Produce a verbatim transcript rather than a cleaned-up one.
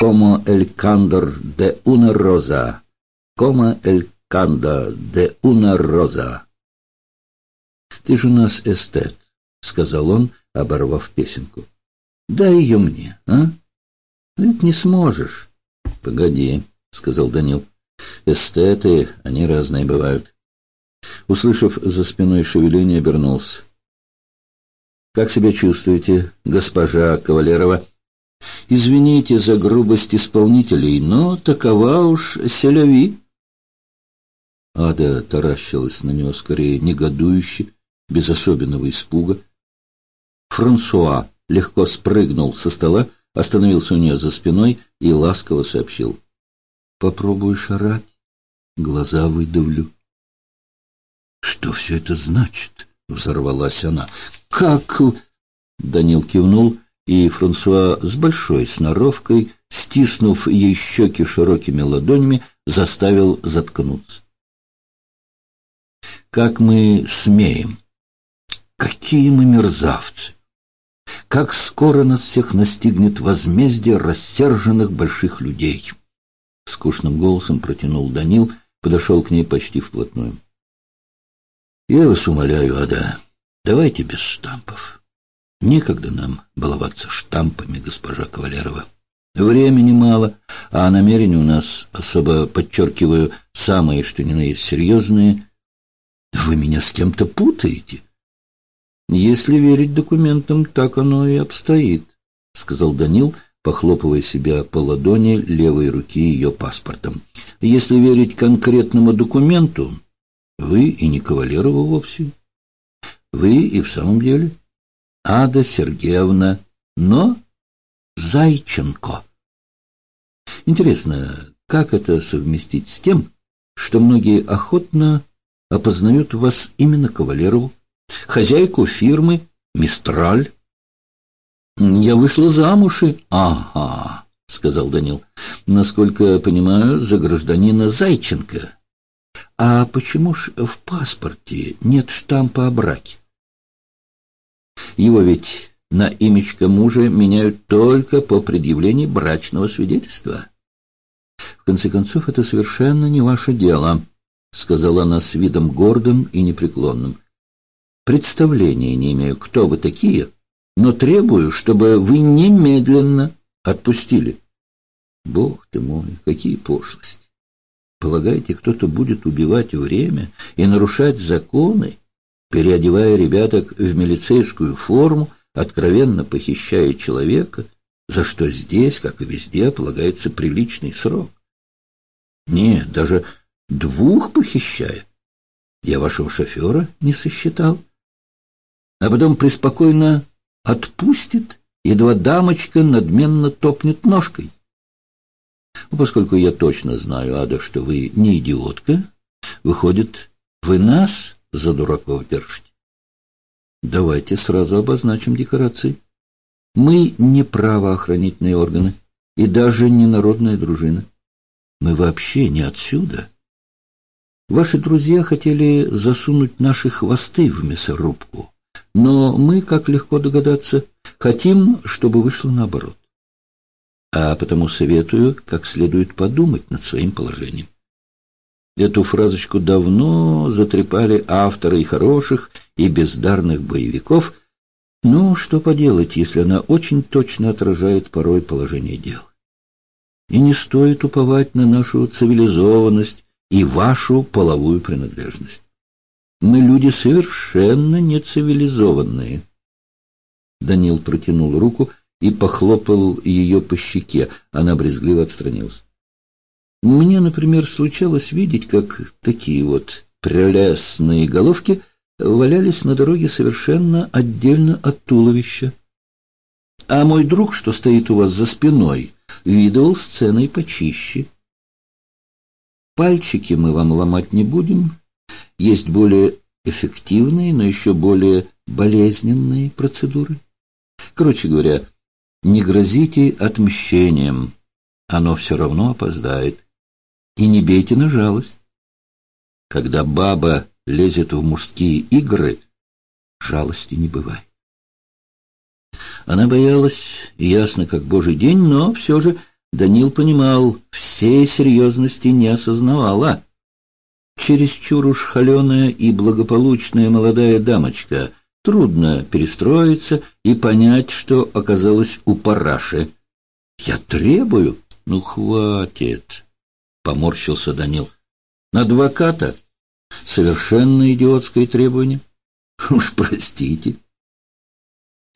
como el candor de una rosa, como el candor de una rosa. Ты же у нас эстет, — сказал он, оборвав песенку. Дай ее мне, а? Ведь не сможешь. Погоди, — сказал Данил. Эстеты, они разные бывают. Услышав за спиной шевеление, обернулся. Как себя чувствуете, госпожа Кавалерова? Извините за грубость исполнителей, но такова уж селяви. Ада таращилась на него скорее негодующе, без особенного испуга. Франсуа легко спрыгнул со стола, остановился у нее за спиной и ласково сообщил. «Попробуешь орать, глаза выдавлю». «Что все это значит?» — взорвалась она. «Как?» — Данил кивнул, и Франсуа с большой сноровкой, стиснув ей щеки широкими ладонями, заставил заткнуться. «Как мы смеем? Какие мы мерзавцы! Как скоро нас всех настигнет возмездие рассерженных больших людей!» Скучным голосом протянул Данил, подошел к ней почти вплотную. «Я вас умоляю, Ада, давайте без штампов. Некогда нам баловаться штампами, госпожа Кавалерова. Времени мало, а намерения у нас, особо подчеркиваю, самые, что ни на есть, серьезные. Вы меня с кем-то путаете?» «Если верить документам, так оно и обстоит», — сказал Данил, похлопывая себя по ладони левой руки ее паспортом. «Если верить конкретному документу, вы и не Кавалерова вовсе. Вы и в самом деле Ада Сергеевна, но Зайченко. Интересно, как это совместить с тем, что многие охотно опознают в вас именно Кавалерову, хозяйку фирмы «Мистраль»?» «Я вышла замуж и...» «Ага», — сказал Данил. «Насколько понимаю, за гражданина Зайченко. А почему ж в паспорте нет штампа о браке? Его ведь на имечко мужа меняют только по предъявлении брачного свидетельства. В конце концов, это совершенно не ваше дело», — сказала она с видом гордым и непреклонным. «Представления не имею, кто вы такие, но требую, чтобы вы немедленно отпустили». Бог ты мой, какие пошлости! Полагаете, кто-то будет убивать время и нарушать законы, переодевая ребяток в милицейскую форму, откровенно похищая человека, за что здесь, как и везде, полагается приличный срок? Нет, даже двух похищая. Я вашего шофера не сосчитал. А потом преспокойно отпустит, едва дамочка надменно топнет ножкой. Поскольку я точно знаю, Ада, что вы не идиотка, выходит, вы нас за дураков держите. Давайте сразу обозначим декорации. Мы не правоохранительные органы и даже не народная дружина. Мы вообще не отсюда. Ваши друзья хотели засунуть наши хвосты в мясорубку, но мы, как легко догадаться, хотим, чтобы вышло наоборот. А потому советую как следует подумать над своим положением. Эту фразочку давно затрепали авторы и хороших, и бездарных боевиков. Ну, что поделать, если она очень точно отражает порой положение дел. И не стоит уповать на нашу цивилизованность и вашу половую принадлежность. Мы люди совершенно нецивилизованные. Данил протянул руку и похлопал ее по щеке. Она брезгливо отстранилась. Мне, например, случалось видеть, как такие вот прелестные головки валялись на дороге совершенно отдельно от туловища. А мой друг, что стоит у вас за спиной, видывал сцены почище. Пальчики мы вам ломать не будем. Есть более эффективные, но еще более болезненные процедуры. Короче говоря, не грозите отмщением, оно все равно опоздает. И не бейте на жалость. Когда баба лезет в мужские игры, жалости не бывает. Она боялась, ясно как божий день, но все же Данил понимал, всей серьезности не осознавала. Чересчур уж холеная и благополучная молодая дамочка. Трудно перестроиться и понять, что оказалось у параши. «Я требую?» «Ну, хватит!» — поморщился Данил. «Адвоката? Совершенно идиотское требование. Уж простите».